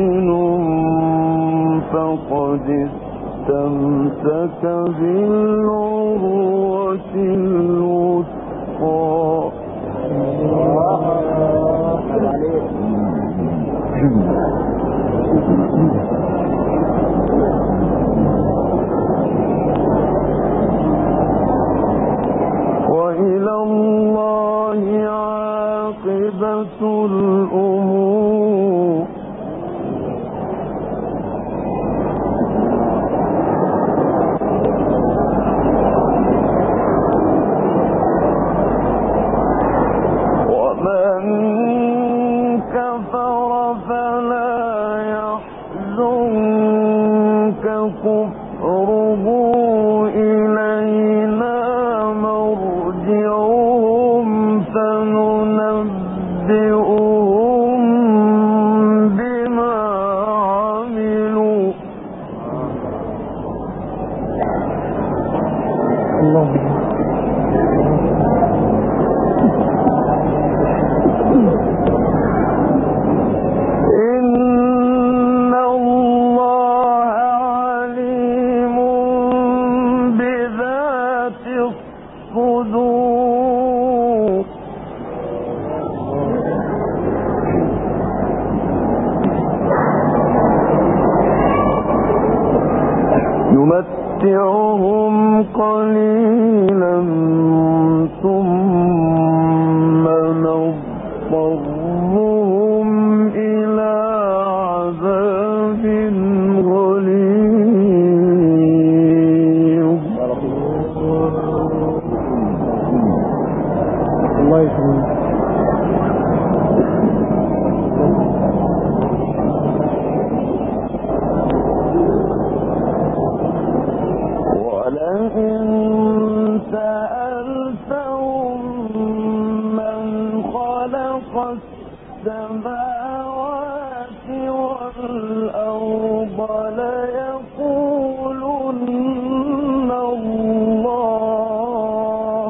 مؤمن فقد استمسك بالعروة الوثقى. وإلى الله عاقبة الأمور. ومن كفر فلا يحزنك كفره، إلينا مرجعهم فننبئهم بما عملوا. إن الله عليم بذات الصدور. يمتعهم قليلا ثم نضطرهم إلى عذاب غليظ. الله يسلمك. ولئن سألتهم من خلق السماوات والأرض ليقولن الله.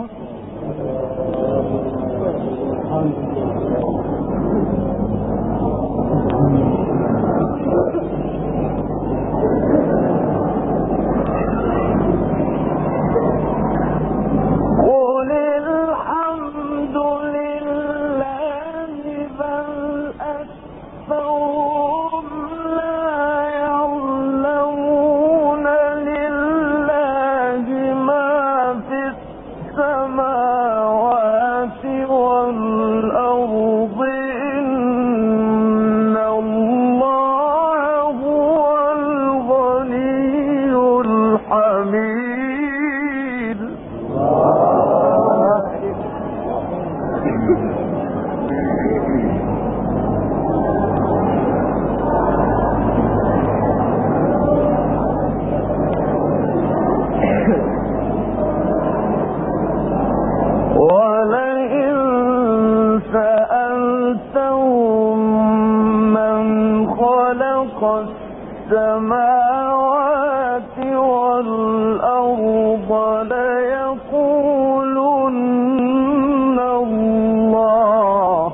قل الحمد لله بل أكثرهم لا يعلمون. لله ما في السماوات والأرض، إن الله هو الغني الحميد. ولئن سألتهم من خلق السماوات والأرض ليقولن الله.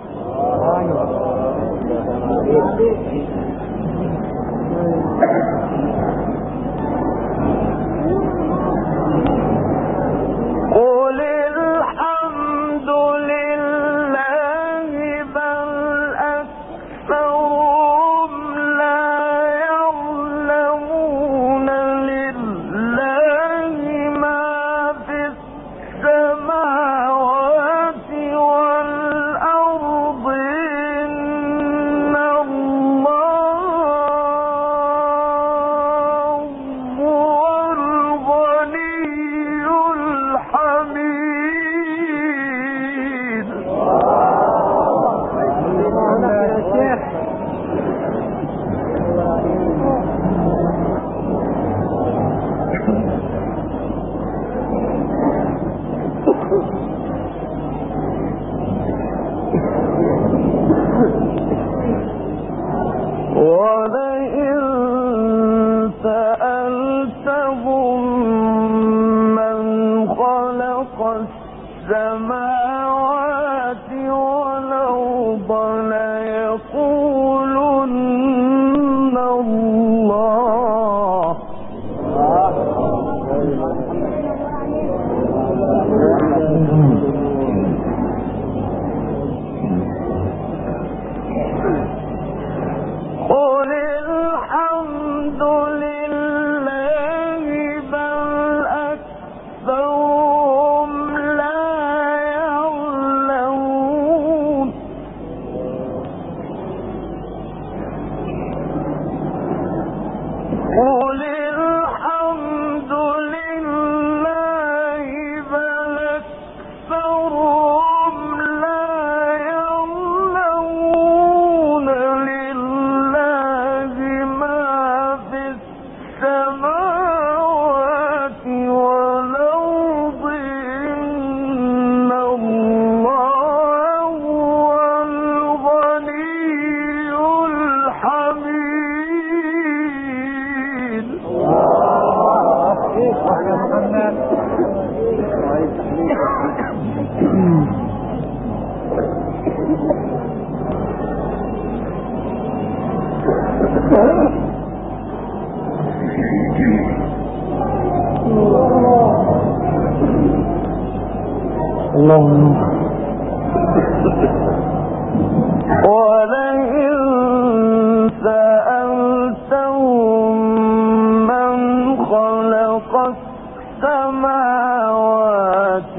قل الحمد لله بل أكثرهم لا يعلمون. لله ما في السماوات والأرض، إن الله هو الغني الحميد. ولئن سألتهم من خلق السماوات والأرض ليقولن قل الحمد لله بل أكثرهم لا يعلمون لله ما في السماوات والأرض إن الله هو الغني الحميد. اللهم ولئن سألتهم من خلق السماوات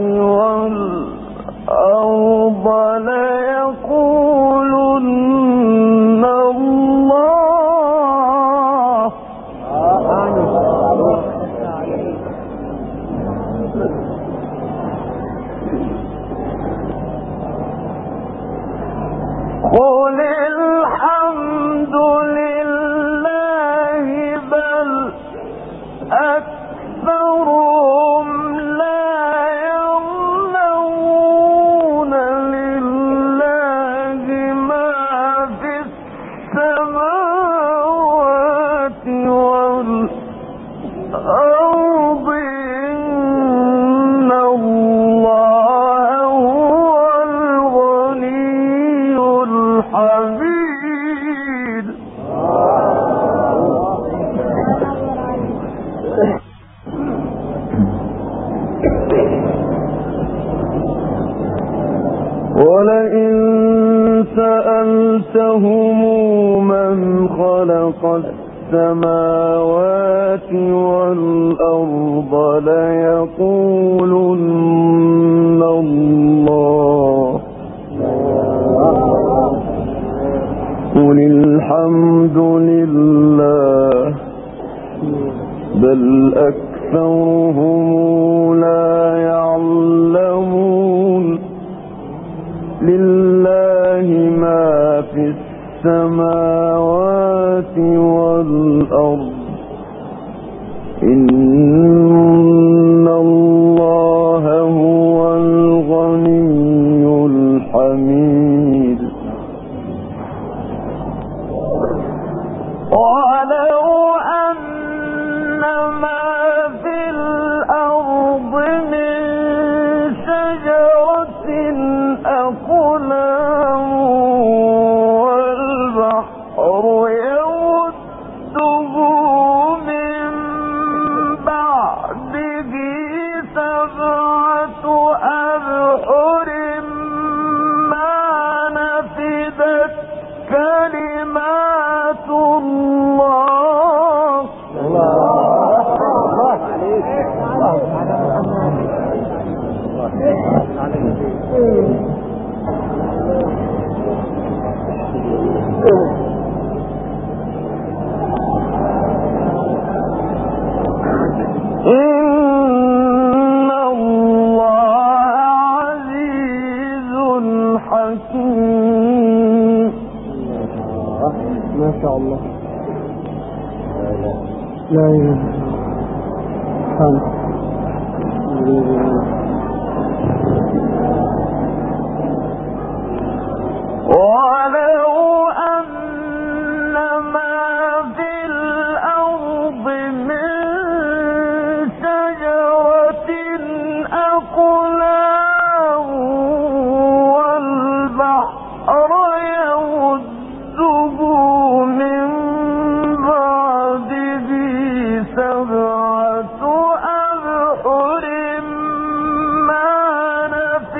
والأرض ليقولن الله. قل الحمد لله بل أكثرهم لا يعلمون لله ما في السماوات والأرض إن الله هو الغني الحميد. ولئن سألتهم من خلق السماوات والأرض ليقولن الله. قل الحمد لله بل أكثرهم لا يعلمون لله ما في السماوات والأرض إن الله هو الغني الحميد. ولو أن ما في الأرض من شجرة أقلام والبحر يمده من بعده سبعة أبحر ما نفدت كلمات الله. إن الله عزيز حكيم. ما شاء الله. لا إله إلا ولو أن ما في الأرض من شجرة أقلام والبحر يمده من بعده سبعة أبحر ما نفدت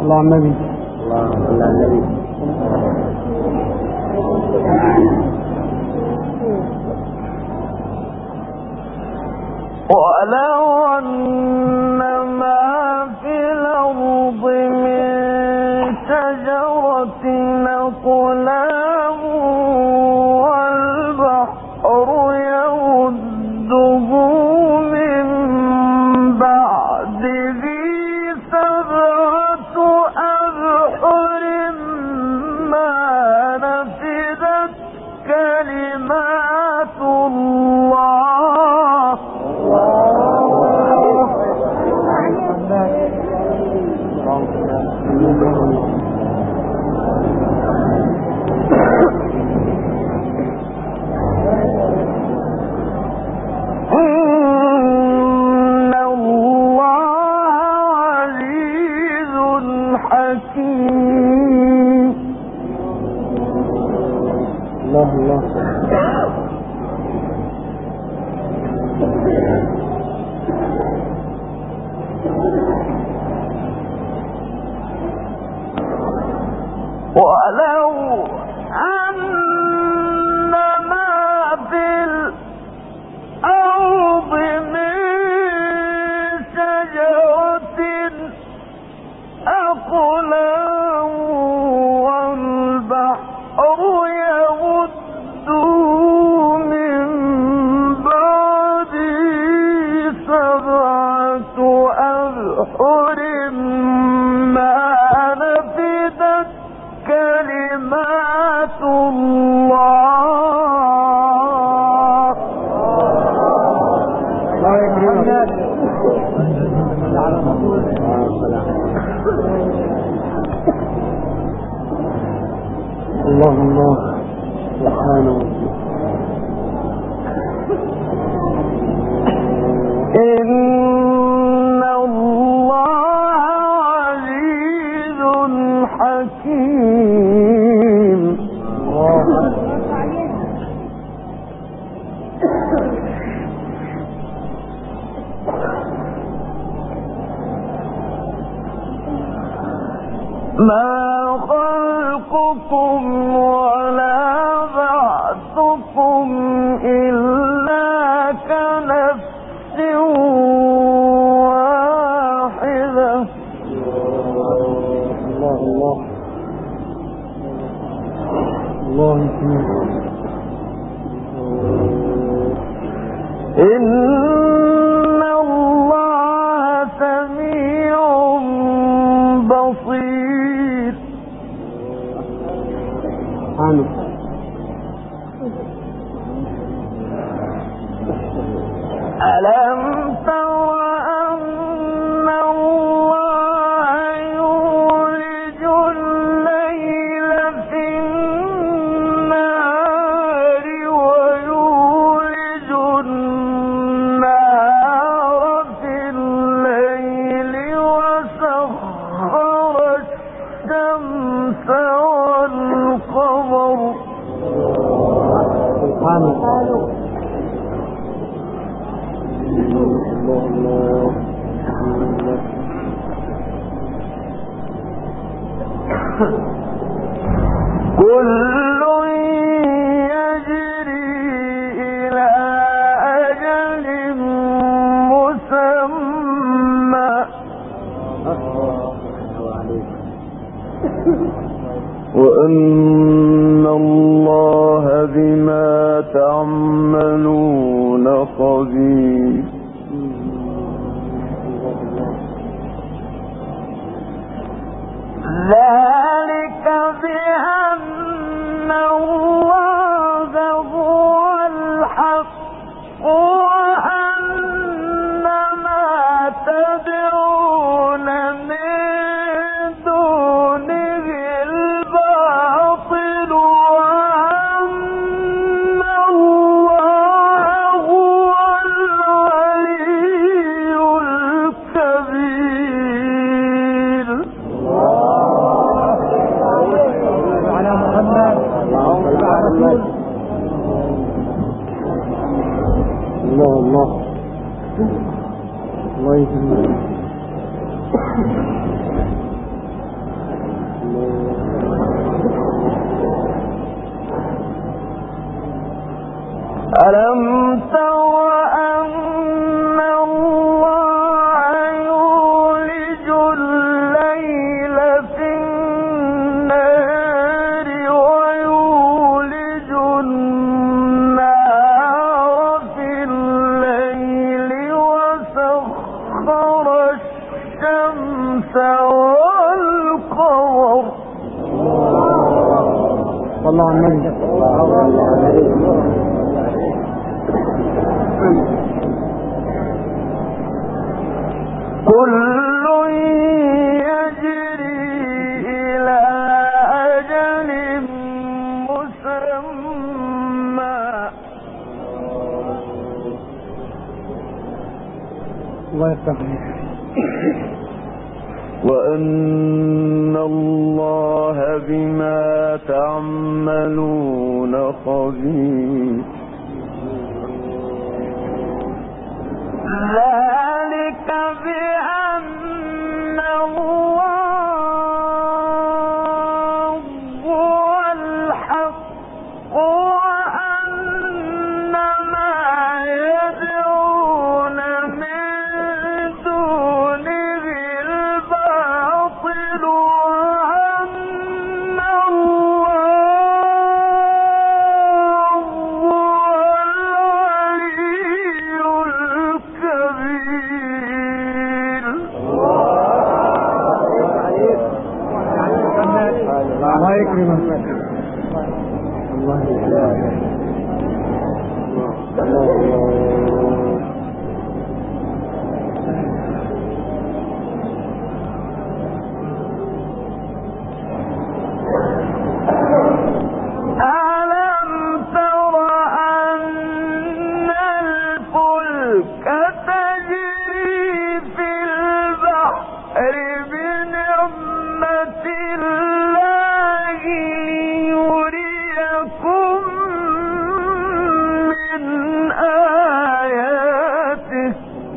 الله على النبي. اللهم صل على النبي. ولو أن ما في الأرض من شجرة أقلام والبحر يمده من بعده سبعة أبحر ما نفدت كلمات الله. إن الله عزيز حكيم. الله الله. ولو أن ما في الأرض من شجرة أقلام والبحر يمده من بعده سبعة أبحر ما نفدت كلمات الله. الله الله سبحانه. إن الله عزيز حكيم. ما خلقكم ولا بعثكم إلا كنفس واحدة. الله الله الله يسلمك. إن الله سميع بصير. عنه. ألم تر أن الله يولج الليل في النهار ويولج النهار في الليل وسخر الشمس والقمر. سبحانه. كل يجري إلى أجل مسمى وأن الله بما تعملون خبير. ذلك بأن الله هو الحق وأن ما تدعون من دونه الباطل وأن الله هو العلي الكبير. على محمد. الله الله الله يسلمك. ألم تر أن الله يولج الليل في النهار ويولج النهار في الليل وسخر الشمس والقمر صلى على النبي. كل يجري إلى أجل مسمى الله يفتح عليك. وأن الله بما تعملون خبير ذلك بأن الله هو الحق وأن ما يدعون من دونه الباطل وأن الله هو العلي الكبير. الله يكرمك. الله ألم تر أن الفلك تجري في البحر بنعمة الله ليريكم من آياته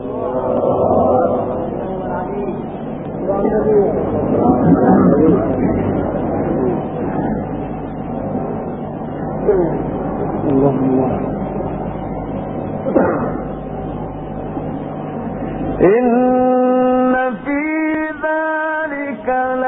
الله. إن في ذلك